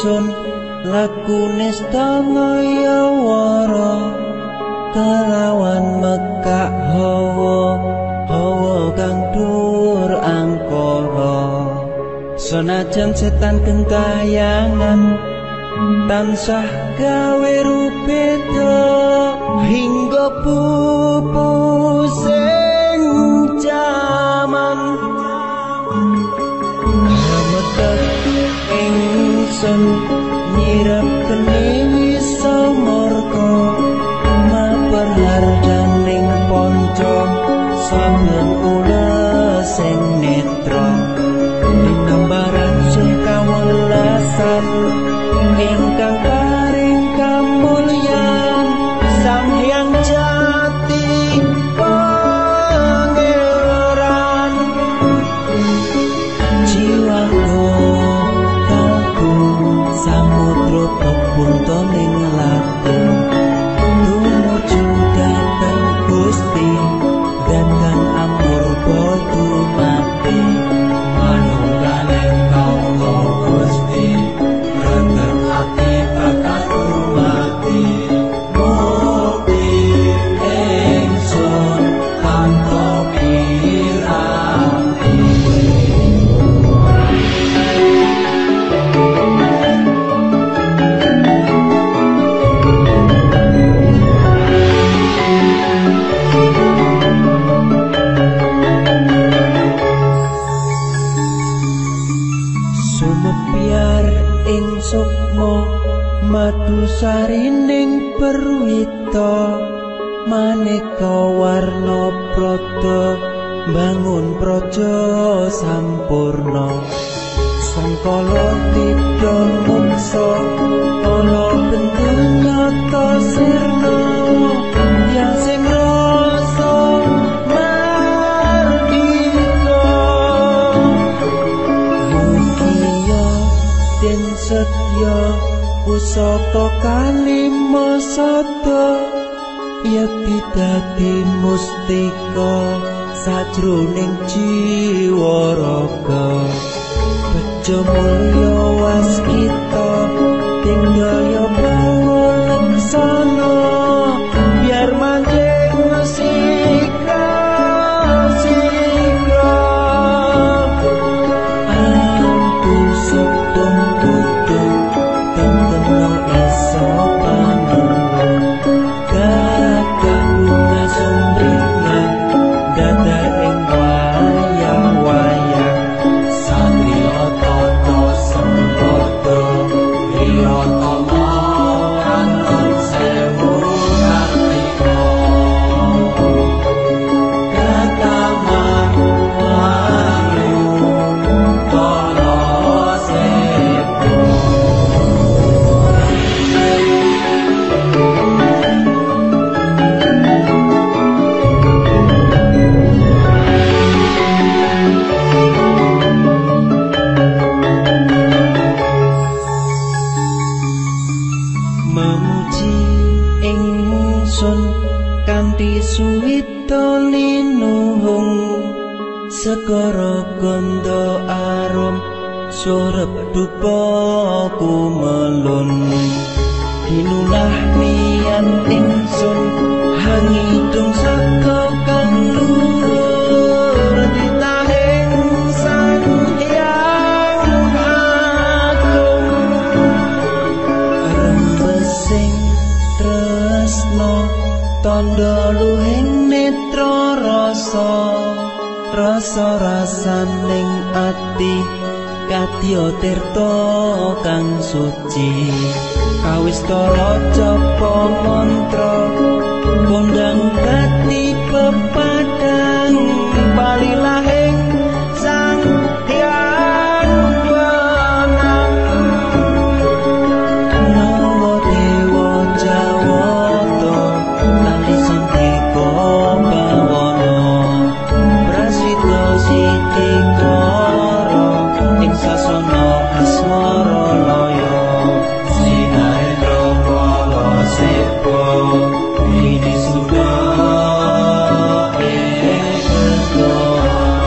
ingsun lakune sedaya wara kelawan mekak hawa kang dhuwur angkara senajan setan gentayangan tansah gawe rupeda hingga pupusing jaman rametet ingsun nyirap geni wisamorga maperhardaning ponco saben kula sing netra dinambaran sing kawelasan ingkang paring kamulyan Sang Hyang Jati Pangeran jiwaku kalbu samudra pebuntoning laku tumuju dhateng Gusti dhateng amurga dumati manunggaling kawula Gusti dhateng ati bakal dumati mukti ingsun tanpa piranti sumebyar ing sukma madu sarining perwita maneka warna prada bangun praja sampurna sangkala tidha muksa ana bentuk nata sirna yang sing rasa mardika mugia den setya pusaka kalima sada yekti dadi mustika sajroning jiwa raga bejo mulya waskita tinggaya pawalaksana biar manjing sikra antu septung kudu tengkena iso panenung gagah bunga sumringah dadah ing wayang-wayang satria tata sempata riyatama anton sewu kartika kataman walu tala sepo memuji ingsun kanthi suwita linuhung segara ganda arum surep dupa kumelun dinulah niat ingsun hangidung saka kang luhur ditahing Sang Hyang Agung rembesing tresna tandha luhing netra rasa-rasaning ati kadya tirta kang suci kawistara japa mantra kondang gati pepadang balilahing Sang Hyang Wenang nawa dewa jawata lali santika bawana prasita sitikara ing sasana asmara laya sinarendra kala sepo ini sudah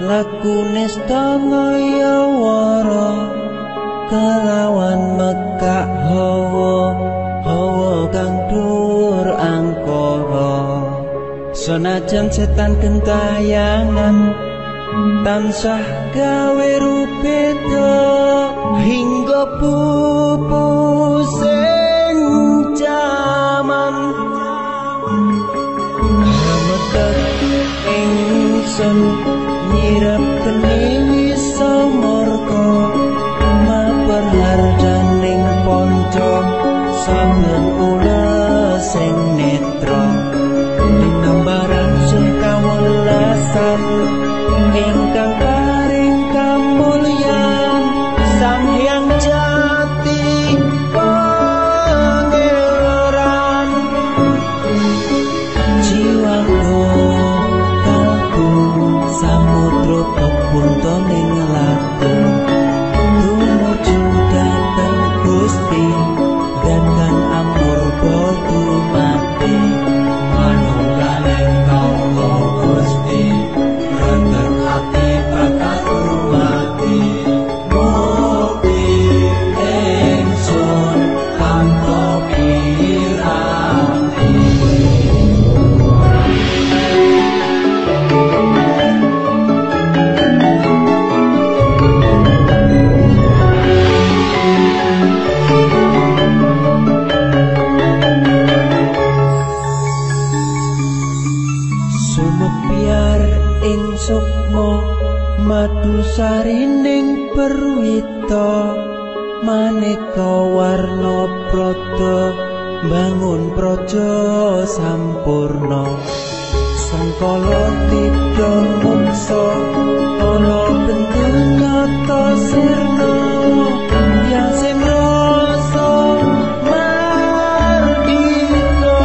laku nesta ngaya wara kelawan mekak hawa kang dhuwur angkara senajan setan gentayangan tansah gawe rupeda hingga pupu sing jaman rametet ingsun nyirep kene wisa marga mabar hardaning ponco saben ula sing netra dinambaran sing kawelasan ingkang paring kamulyan Sang Hyang Jati Pangeran jiwaku kalbu samudra pepunta ning laku tumuju dhateng Gusti gandang amur bodu mati manunggaling kaula Gusti rendah hati bakal mati mukti ingsun tanpa piranti sumebyar ing sukma madu sarining perwita maneka warna prada bangun praja sampurna sangkala tidha muksa ana bentuk nyata sirna yang sing rasa mardika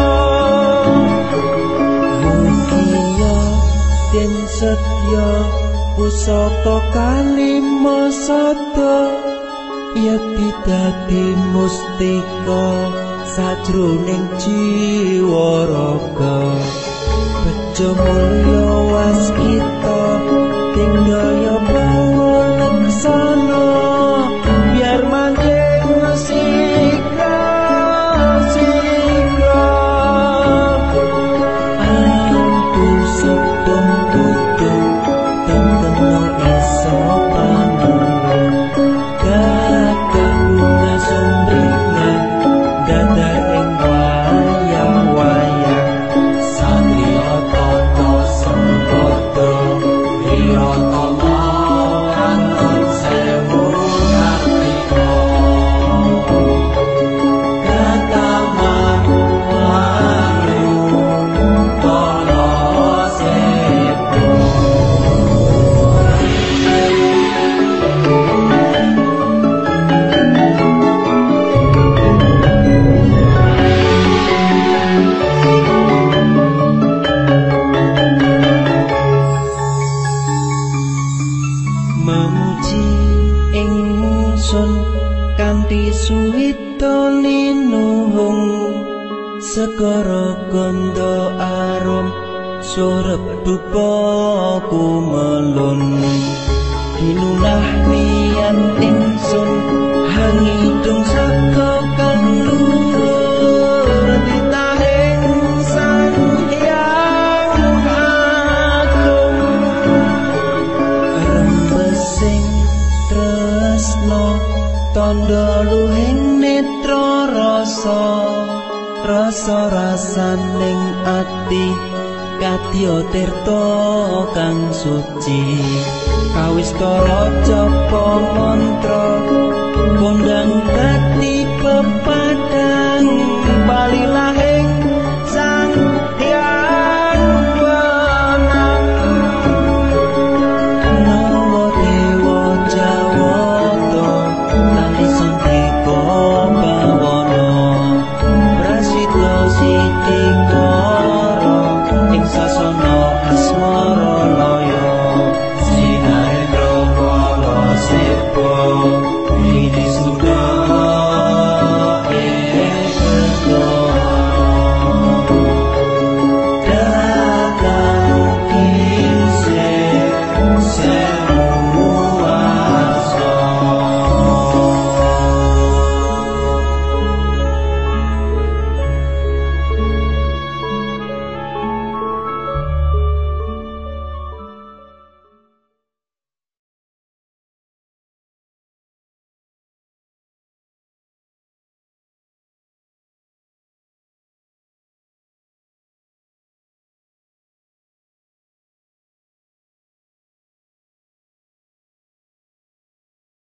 mugia den setya pusaka kalima sada yekti dadi mustika sajroning jiwa raga bejo mulya waskita dingdaya pangulaksana biar manjing sika ampun sedeng tutu tengkeno iso panulung gagah bunga sumringah dadar ing wayang-wayang satya tata sempata wirata kantun sewu kartika kataman wayu tala sepo memuji ingsun kanthi suwita linuhung segara ganda arum surep dupa kumelun dinunah niat ingsun hangidung saka kang luhur titahing Sang Hyang Agung rembesing tresna tandha luhing netra rasa-rasaning ati kadya tirta kang suci kawistara japa mantra kondang